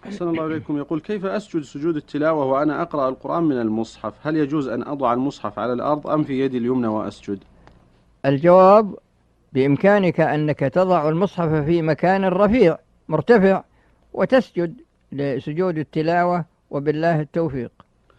أحسن الله إليكم. يقول: كيف أسجد سجود التلاوة وأنا أقرأ القرآن من المصحف؟ هل يجوز أن أضع المصحف على الأرض أم في يدي اليمنى وأسجد؟ الجواب: بإمكانك أنك تضع المصحف في مكان رفيع مرتفع وتسجد لسجود التلاوة، وبالله التوفيق.